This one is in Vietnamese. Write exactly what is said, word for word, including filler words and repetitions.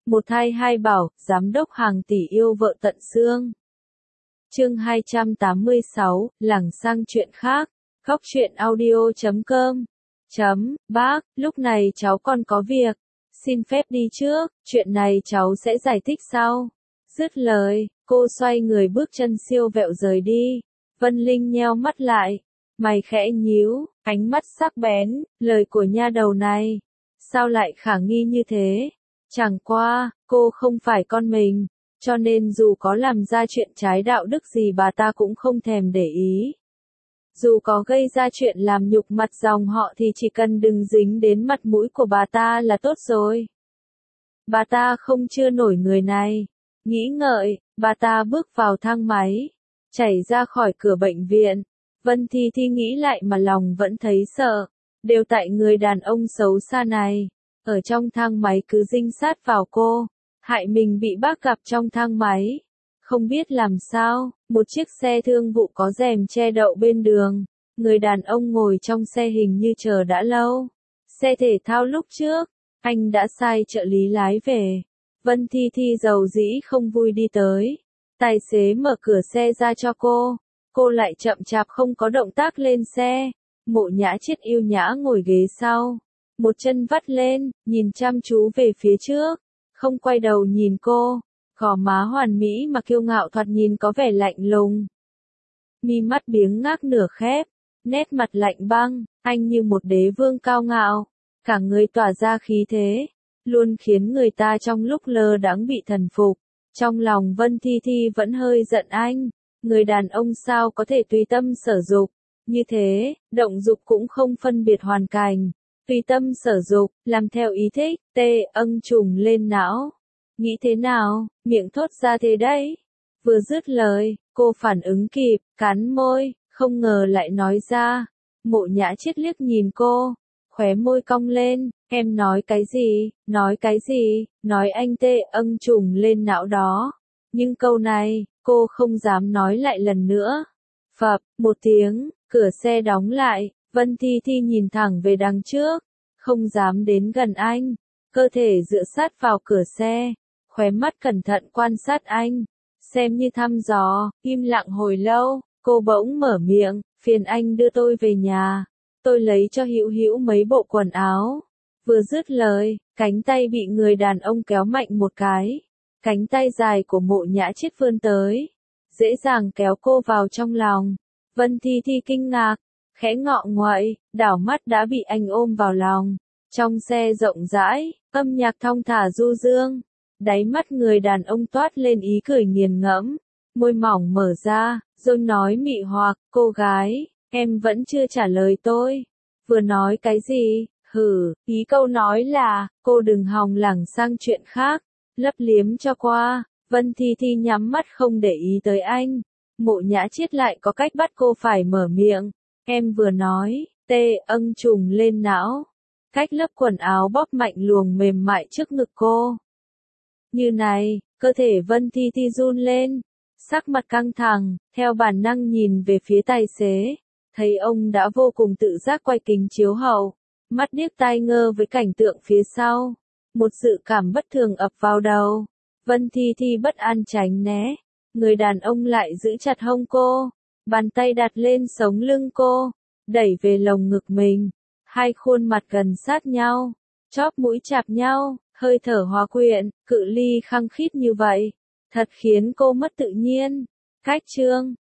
Một thai hai bảo, giám đốc hàng tỷ yêu vợ tận xương. Chương hai trăm tám mươi sáu, lảng sang chuyện khác. Góc truyện audio chấm com. Chấm, bác, lúc này cháu còn có việc. Xin phép đi trước, chuyện này cháu sẽ giải thích sau. Dứt lời, cô xoay người bước chân siêu vẹo rời đi. Vân Linh nheo mắt lại. Mày khẽ nhíu, ánh mắt sắc bén, lời của nha đầu này. Sao lại khả nghi như thế? Chẳng qua, cô không phải con mình, cho nên dù có làm ra chuyện trái đạo đức gì bà ta cũng không thèm để ý. Dù có gây ra chuyện làm nhục mặt dòng họ thì chỉ cần đừng dính đến mặt mũi của bà ta là tốt rồi. Bà ta không chưa nổi người này. Nghĩ ngợi, bà ta bước vào thang máy, chảy ra khỏi cửa bệnh viện. Vân Thi Thi nghĩ lại mà lòng vẫn thấy sợ, đều tại người đàn ông xấu xa này. Ở trong thang máy cứ dinh sát vào cô, hại mình bị bác gặp trong thang máy. Không biết làm sao, một chiếc xe thương vụ có rèm che đậu bên đường. Người đàn ông ngồi trong xe hình như chờ đã lâu. Xe thể thao lúc trước, anh đã sai trợ lý lái về. Vân Thi Thi giàu dĩ không vui đi tới. Tài xế mở cửa xe ra cho cô. Cô lại chậm chạp không có động tác lên xe. Mộ Nhã Chiết yêu nhã ngồi ghế sau. Một chân vắt lên, nhìn chăm chú về phía trước, không quay đầu nhìn cô, gò má hoàn mỹ mà kiêu ngạo thoạt nhìn có vẻ lạnh lùng. Mi mắt biếng ngác nửa khép, nét mặt lạnh băng, anh như một đế vương cao ngạo, cả người tỏa ra khí thế, luôn khiến người ta trong lúc lơ đãng bị thần phục. Trong lòng Vân Thi Thi vẫn hơi giận anh, người đàn ông sao có thể tùy tâm sở dục, như thế, động dục cũng không phân biệt hoàn cảnh. Tùy tâm sở dục, làm theo ý thích, tê âng trùng lên não. Nghĩ thế nào, miệng thốt ra thế đấy. Vừa dứt lời, cô phản ứng kịp, cắn môi, không ngờ lại nói ra. Mộ Nhã Chiết liếc nhìn cô, khóe môi cong lên, em nói cái gì, nói cái gì, nói anh tê âng trùng lên não đó. Nhưng câu này, cô không dám nói lại lần nữa. Phập, một tiếng, cửa xe đóng lại. Vân Thi Thi nhìn thẳng về đằng trước, không dám đến gần anh, cơ thể dựa sát vào cửa xe, khóe mắt cẩn thận quan sát anh, xem như thăm dò. Im lặng hồi lâu, cô bỗng mở miệng, phiền anh đưa tôi về nhà, tôi lấy cho Hữu Hữu mấy bộ quần áo. Vừa dứt lời, cánh tay bị người đàn ông kéo mạnh một cái, cánh tay dài của Mộ Nhã Chiết vươn tới, dễ dàng kéo cô vào trong lòng. Vân Thi Thi kinh ngạc, khẽ ngọ nguậy, đảo mắt đã bị anh ôm vào lòng. Trong xe rộng rãi, âm nhạc thong thả du dương. Đáy mắt người đàn ông toát lên ý cười nghiền ngẫm. Môi mỏng mở ra, rồi nói mị hoặc, cô gái, em vẫn chưa trả lời tôi. Vừa nói cái gì? Hử, ý câu nói là, cô đừng hòng lảng sang chuyện khác. Lấp liếm cho qua, Vân Thi Thi nhắm mắt không để ý tới anh. Mộ Nhã Chiết lại có cách bắt cô phải mở miệng. Em vừa nói, tê âng trùng lên não. Cách lớp quần áo bóp mạnh luồng mềm mại trước ngực cô. Như này, cơ thể Vân Thi Thi run lên. Sắc mặt căng thẳng, theo bản năng nhìn về phía tài xế. Thấy ông đã vô cùng tự giác quay kính chiếu hậu. Mắt điếc tai ngơ với cảnh tượng phía sau. Một sự cảm bất thường ập vào đầu. Vân Thi Thi bất an tránh né. Người đàn ông lại giữ chặt hông cô. Bàn tay đặt lên sống lưng cô, đẩy về lồng ngực mình. Hai khuôn mặt gần sát nhau, chóp mũi chạm nhau, hơi thở hòa quyện, cự ly khăng khít như vậy. Thật khiến cô mất tự nhiên. Cách chương,